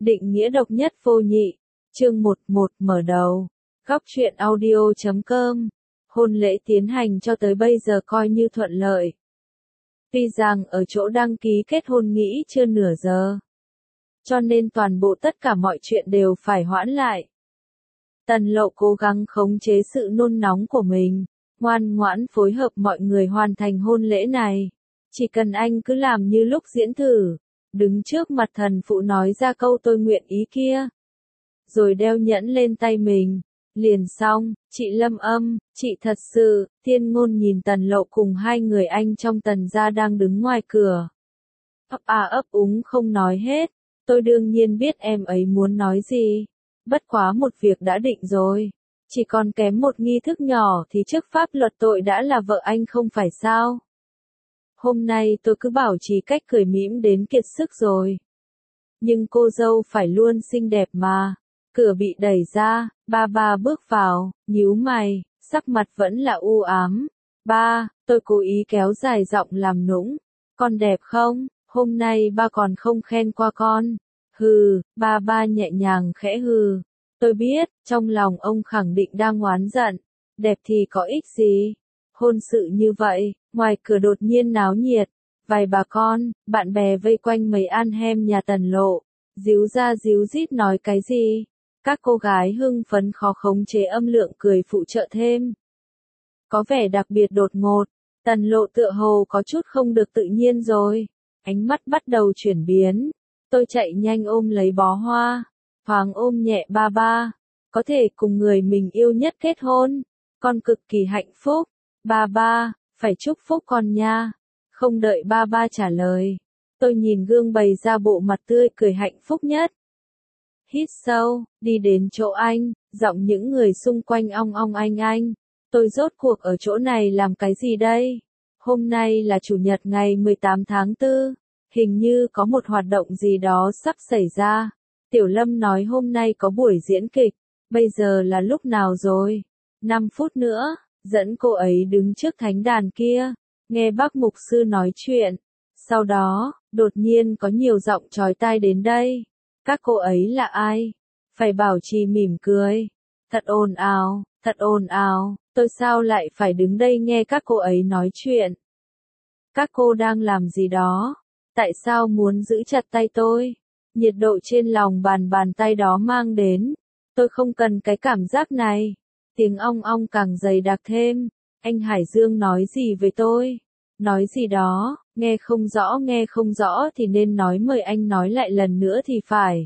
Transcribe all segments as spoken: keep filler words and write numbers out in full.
Định nghĩa độc nhất vô nhị. Chương một một mở đầu. Góc truyện audio chấm com. Hôn lễ tiến hành cho tới bây giờ coi như thuận lợi. Tuy rằng ở chỗ đăng ký kết hôn nghỉ chưa nửa giờ, cho nên toàn bộ tất cả mọi chuyện đều phải hoãn lại. Tần Lộ cố gắng khống chế sự nôn nóng của mình, ngoan ngoãn phối hợp mọi người hoàn thành hôn lễ này. Chỉ cần anh cứ làm như lúc diễn thử, đứng trước mặt thần phụ nói ra câu tôi nguyện ý kia, rồi đeo nhẫn lên tay mình, liền xong. Chị Lâm Âm, chị thật sự, Thiên Ngôn nhìn Tần Lộ cùng hai người anh trong Tần gia đang đứng ngoài cửa. Ấp à ấp úng không nói hết, tôi đương nhiên biết em ấy muốn nói gì. Bất quá một việc đã định rồi, chỉ còn kém một nghi thức nhỏ thì trước pháp luật tội đã là vợ anh không phải sao. Hôm nay tôi cứ bảo trì cách cười mỉm đến kiệt sức rồi. Nhưng cô dâu phải luôn xinh đẹp mà. Cửa bị đẩy ra, ba ba bước vào, nhíu mày, sắc mặt vẫn là u ám. Ba, tôi cố ý kéo dài giọng làm nũng. Con đẹp không? Hôm nay ba còn không khen qua con. Hừ, ba ba nhẹ nhàng khẽ hừ. Tôi biết, trong lòng ông khẳng định đang oán giận. Đẹp thì có ích gì? Hôn sự như vậy, ngoài cửa đột nhiên náo nhiệt. Vài bà con, bạn bè vây quanh mấy ăn hem nhà Tần Lộ. Díu ra díu dít nói cái gì? Các cô gái hưng phấn khó khống chế âm lượng cười phụ trợ thêm. Có vẻ đặc biệt đột ngột, Tần Lộ tựa hồ có chút không được tự nhiên rồi. Ánh mắt bắt đầu chuyển biến. Tôi chạy nhanh ôm lấy bó hoa, thoáng ôm nhẹ ba ba. Có thể cùng người mình yêu nhất kết hôn, con cực kỳ hạnh phúc. Ba ba, phải chúc phúc con nha. Không đợi ba ba trả lời, tôi nhìn gương bày ra bộ mặt tươi cười hạnh phúc nhất. Hít sâu, đi đến chỗ anh, giọng những người xung quanh ong ong anh anh. Tôi rốt cuộc ở chỗ này làm cái gì đây? Hôm nay là chủ nhật ngày mười tám tháng tư, hình như có một hoạt động gì đó sắp xảy ra. Tiểu Lâm nói hôm nay có buổi diễn kịch, bây giờ là lúc nào rồi? năm phút nữa, dẫn cô ấy đứng trước thánh đàn kia, nghe bác mục sư nói chuyện. Sau đó, đột nhiên có nhiều giọng chói tai đến đây. Các cô ấy là ai? Phải bảo trì mỉm cười. Thật ồn ào, thật ồn ào, tôi sao lại phải đứng đây nghe các cô ấy nói chuyện? Các cô đang làm gì đó? Tại sao muốn giữ chặt tay tôi? Nhiệt độ trên lòng bàn bàn tay đó mang đến. Tôi không cần cái cảm giác này. Tiếng ong ong càng dày đặc thêm. Anh Hải Dương nói gì với tôi? Nói gì đó, nghe không rõ nghe không rõ thì nên nói mời anh nói lại lần nữa thì phải.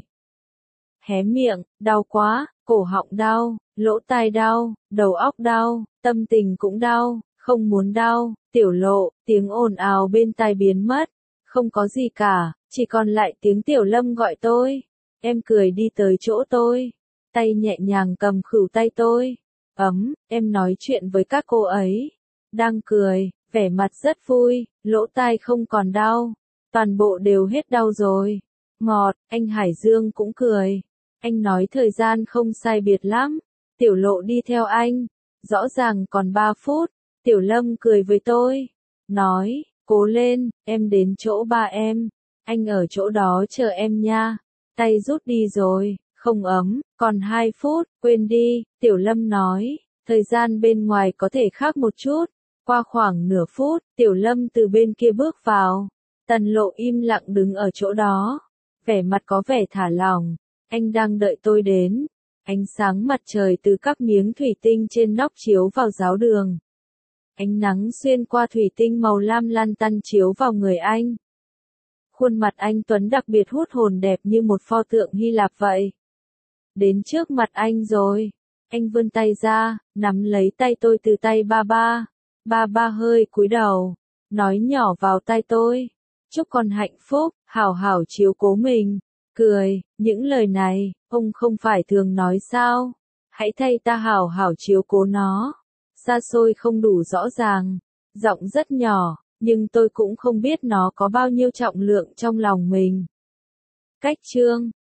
Hé miệng, đau quá, cổ họng đau, lỗ tai đau, đầu óc đau, tâm tình cũng đau, không muốn đau. Tiểu Lộ, tiếng ồn ào bên tai biến mất. Không có gì cả, chỉ còn lại tiếng Tiểu Lâm gọi tôi. Em cười đi tới chỗ tôi, tay nhẹ nhàng cầm khuỷu tay tôi. Ấm, em nói chuyện với các cô ấy. Đang cười, vẻ mặt rất vui, lỗ tai không còn đau. Toàn bộ đều hết đau rồi. Ngọt, anh Hải Dương cũng cười. Anh nói thời gian không sai biệt lắm. Tiểu Lộ đi theo anh. Rõ ràng còn ba phút. Tiểu Lâm cười với tôi. Nói, cố lên, em đến chỗ ba em. Anh ở chỗ đó chờ em nha. Tay rút đi rồi, không ấm, còn hai phút, quên đi. Tiểu Lâm nói, thời gian bên ngoài có thể khác một chút. Qua khoảng nửa phút, Tiểu Lâm từ bên kia bước vào. Tần Lộ im lặng đứng ở chỗ đó. Vẻ mặt có vẻ thả lỏng. Anh đang đợi tôi đến. Ánh sáng mặt trời từ các miếng thủy tinh trên nóc chiếu vào giáo đường. Ánh nắng xuyên qua thủy tinh màu lam lăn tăn chiếu vào người anh. Khuôn mặt anh Tuấn đặc biệt hút hồn đẹp như một pho tượng Hy Lạp vậy. Đến trước mặt anh rồi. Anh vươn tay ra, nắm lấy tay tôi từ tay ba ba. Ba ba hơi cúi đầu, nói nhỏ vào tai tôi. Chúc con hạnh phúc, hảo hảo chiếu cố mình. Cười, những lời này, ông không phải thường nói sao? Hãy thay ta hảo hảo chiếu cố nó. Xa xôi không đủ rõ ràng, giọng rất nhỏ, nhưng tôi cũng không biết nó có bao nhiêu trọng lượng trong lòng mình. Cách chương